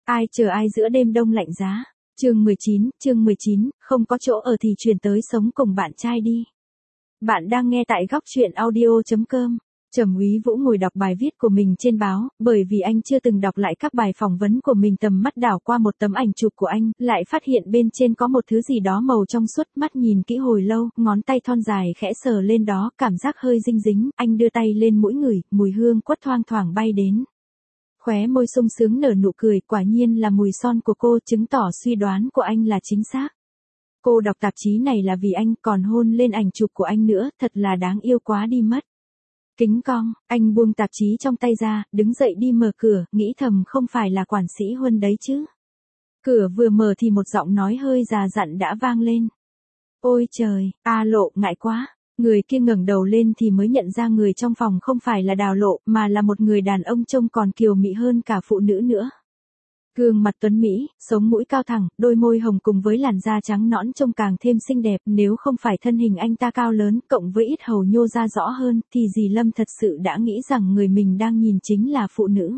Ai chờ ai giữa đêm đông lạnh giá. Chương 19, không có chỗ ở thì chuyển tới sống cùng bạn trai đi. Bạn đang nghe tại góc truyện audio.com. Trầm Úy Vũ ngồi đọc bài viết của mình trên báo, bởi vì anh chưa từng đọc lại các bài phỏng vấn của mình, tầm mắt đảo qua một tấm ảnh chụp của anh, lại phát hiện bên trên có một thứ gì đó màu trong suốt, mắt nhìn kỹ hồi lâu, ngón tay thon dài khẽ sờ lên đó, cảm giác hơi dinh dính, anh đưa tay lên mũi ngửi, mùi hương quất thoang thoảng bay đến. Khóe môi sung sướng nở nụ cười, quả nhiên là mùi son của cô, chứng tỏ suy đoán của anh là chính xác. Cô đọc tạp chí này là vì anh, còn hôn lên ảnh chụp của anh nữa, thật là đáng yêu quá đi mất. Kính cong, anh buông tạp chí trong tay ra, đứng dậy đi mở cửa, nghĩ thầm không phải là quản sĩ Huân đấy chứ. Cửa vừa mở thì một giọng nói hơi già dặn đã vang lên. Ôi trời, A Lộ, ngại quá. Người kia ngẩng đầu lên thì mới nhận ra người trong phòng không phải là Đào Lộ, mà là một người đàn ông trông còn kiều mị hơn cả phụ nữ nữa. Gương mặt tuấn mỹ, sống mũi cao thẳng, đôi môi hồng cùng với làn da trắng nõn trông càng thêm xinh đẹp, nếu không phải thân hình anh ta cao lớn, cộng với ít hầu nhô ra rõ hơn, thì dì Lâm thật sự đã nghĩ rằng người mình đang nhìn chính là phụ nữ.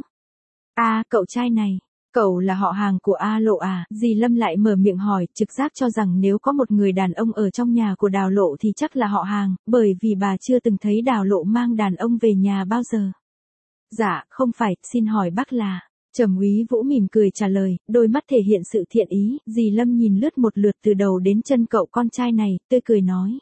Cậu trai này, cậu là họ hàng của A Lộ à? Dì Lâm lại mở miệng hỏi, trực giác cho rằng nếu có một người đàn ông ở trong nhà của Đào Lộ thì chắc là họ hàng, bởi vì bà chưa từng thấy Đào Lộ mang đàn ông về nhà bao giờ. Dạ, không phải, xin hỏi bác là... Trầm Úy Vũ mỉm cười trả lời, đôi mắt thể hiện sự thiện ý, dì Lâm nhìn lướt một lượt từ đầu đến chân cậu con trai này, tươi cười nói.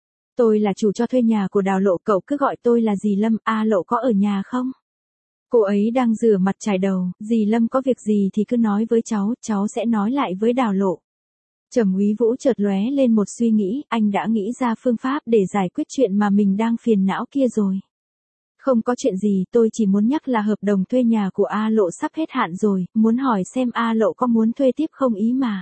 Tôi là chủ cho thuê nhà của Đào Lộ, cậu cứ gọi tôi là dì Lâm, A Lộ có ở nhà không? Cô ấy đang rửa mặt chải đầu, dì Lâm có việc gì thì cứ nói với cháu sẽ nói lại với Đào Lộ. Trầm Úy Vũ chợt lóe lên một suy nghĩ, anh đã nghĩ ra phương pháp để giải quyết chuyện mà mình đang phiền não kia rồi. Không có chuyện gì, tôi chỉ muốn nhắc là hợp đồng thuê nhà của A Lộ sắp hết hạn rồi, muốn hỏi xem A Lộ có muốn thuê tiếp không ý mà.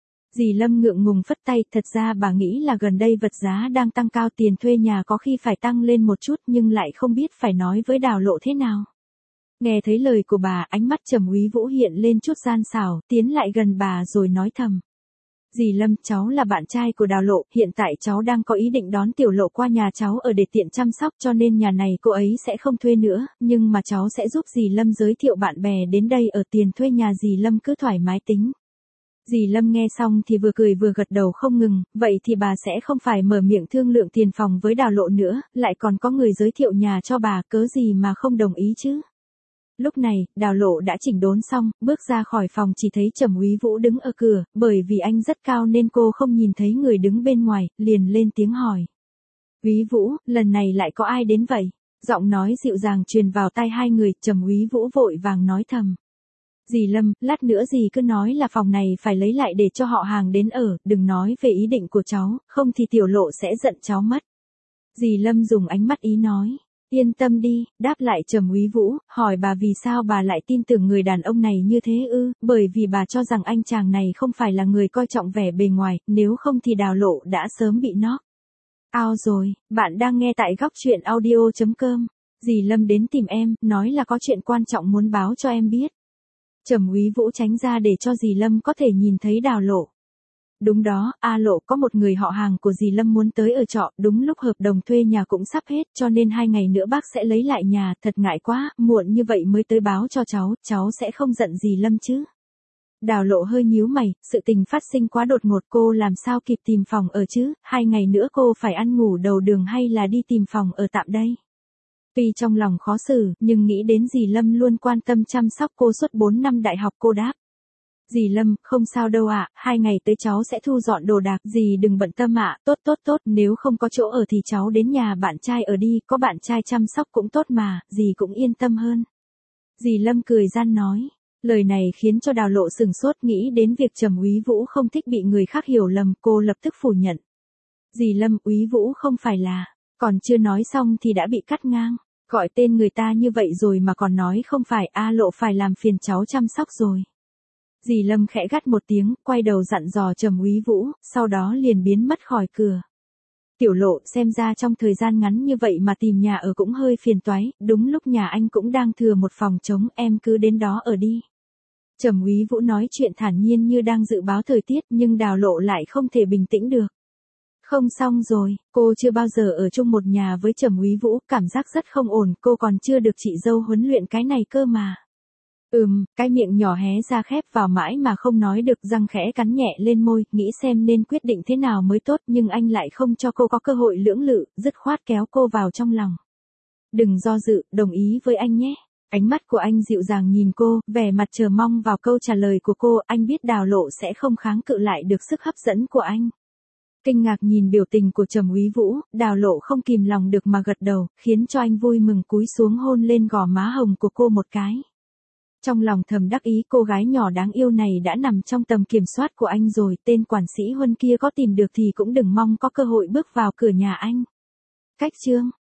Dì Lâm ngượng ngùng phất tay, thật ra bà nghĩ là gần đây vật giá đang tăng cao, tiền thuê nhà có khi phải tăng lên một chút nhưng lại không biết phải nói với Đào Lộ thế nào. Nghe thấy lời của bà, ánh mắt Trầm Úy Vũ hiện lên chút gian xảo, tiến lại gần bà rồi nói thầm. Dì Lâm, cháu là bạn trai của Đào Lộ, hiện tại cháu đang có ý định đón Tiểu Lộ qua nhà cháu ở để tiện chăm sóc, cho nên nhà này cô ấy sẽ không thuê nữa, nhưng mà cháu sẽ giúp dì Lâm giới thiệu bạn bè đến đây ở, tiền thuê nhà dì Lâm cứ thoải mái tính. Dì Lâm nghe xong thì vừa cười vừa gật đầu không ngừng, vậy thì bà sẽ không phải mở miệng thương lượng tiền phòng với Đào Lộ nữa, lại còn có người giới thiệu nhà cho bà, cớ gì mà không đồng ý chứ. Lúc này, Đào Lộ đã chỉnh đốn xong, bước ra khỏi phòng chỉ thấy Trầm Úy Vũ đứng ở cửa, bởi vì anh rất cao nên cô không nhìn thấy người đứng bên ngoài, liền lên tiếng hỏi. Úy Vũ, lần này lại có ai đến vậy? Giọng nói dịu dàng truyền vào tai hai người, Trầm Úy Vũ vội vàng nói thầm. Dì Lâm, lát nữa dì cứ nói là phòng này phải lấy lại để cho họ hàng đến ở, đừng nói về ý định của cháu, không thì Tiểu Lộ sẽ giận cháu mất. Dì Lâm dùng ánh mắt ý nói. Yên tâm đi, đáp lại Trầm Úy Vũ, hỏi bà vì sao bà lại tin tưởng người đàn ông này như thế ư, bởi vì bà cho rằng anh chàng này không phải là người coi trọng vẻ bề ngoài, nếu không thì Đào Lộ đã sớm bị knock. Ao rồi, bạn đang nghe tại góc truyện audio.com, dì Lâm đến tìm em, nói là có chuyện quan trọng muốn báo cho em biết. Trầm Úy Vũ tránh ra để cho dì Lâm có thể nhìn thấy Đào Lộ. Đúng đó, A Lộ có một người họ hàng của dì Lâm muốn tới ở trọ, đúng lúc hợp đồng thuê nhà cũng sắp hết, cho nên 2 ngày nữa bác sẽ lấy lại nhà, thật ngại quá, muộn như vậy mới tới báo cho cháu sẽ không giận dì Lâm chứ. Đào Lộ hơi nhíu mày, sự tình phát sinh quá đột ngột, cô làm sao kịp tìm phòng ở chứ, 2 ngày nữa cô phải ăn ngủ đầu đường hay là đi tìm phòng ở tạm đây. Tuy trong lòng khó xử, nhưng nghĩ đến dì Lâm luôn quan tâm chăm sóc cô suốt 4 năm đại học, cô đáp. Dì Lâm, không sao đâu ạ, 2 ngày tới cháu sẽ thu dọn đồ đạc, dì đừng bận tâm ạ, tốt, nếu không có chỗ ở thì cháu đến nhà bạn trai ở đi, có bạn trai chăm sóc cũng tốt mà, dì cũng yên tâm hơn. Dì Lâm cười gian nói, lời này khiến cho Đào Lộ sừng sốt, nghĩ đến việc Trầm Úy Vũ không thích bị người khác hiểu lầm, cô lập tức phủ nhận. Dì Lâm, Úy Vũ không phải là, còn chưa nói xong thì đã bị cắt ngang, gọi tên người ta như vậy rồi mà còn nói không phải, A Lộ phải làm phiền cháu chăm sóc rồi. Dì Lâm khẽ gắt một tiếng, quay đầu dặn dò Trầm Úy Vũ, sau đó liền biến mất khỏi cửa. Tiểu Lộ, xem ra trong thời gian ngắn như vậy mà tìm nhà ở cũng hơi phiền toái, đúng lúc nhà anh cũng đang thừa một phòng trống, em cứ đến đó ở đi. Trầm Úy Vũ nói chuyện thản nhiên như đang dự báo thời tiết, nhưng Đào Lộ lại không thể bình tĩnh được. Không xong rồi, cô chưa bao giờ ở chung một nhà với Trầm Úy Vũ, cảm giác rất không ổn, cô còn chưa được chị dâu huấn luyện cái này cơ mà. Cái miệng nhỏ hé ra khép vào mãi mà không nói được, răng khẽ cắn nhẹ lên môi, nghĩ xem nên quyết định thế nào mới tốt, nhưng anh lại không cho cô có cơ hội lưỡng lự, dứt khoát kéo cô vào trong lòng. Đừng do dự, đồng ý với anh nhé. Ánh mắt của anh dịu dàng nhìn cô, vẻ mặt chờ mong vào câu trả lời của cô, anh biết Đào Lộ sẽ không kháng cự lại được sức hấp dẫn của anh. Kinh ngạc nhìn biểu tình của Trầm Úy Vũ, Đào Lộ không kìm lòng được mà gật đầu, khiến cho anh vui mừng cúi xuống hôn lên gò má hồng của cô một cái. Trong lòng thầm đắc ý, cô gái nhỏ đáng yêu này đã nằm trong tầm kiểm soát của anh rồi, tên quản sĩ Huân kia có tìm được thì cũng đừng mong có cơ hội bước vào cửa nhà anh. Cách chương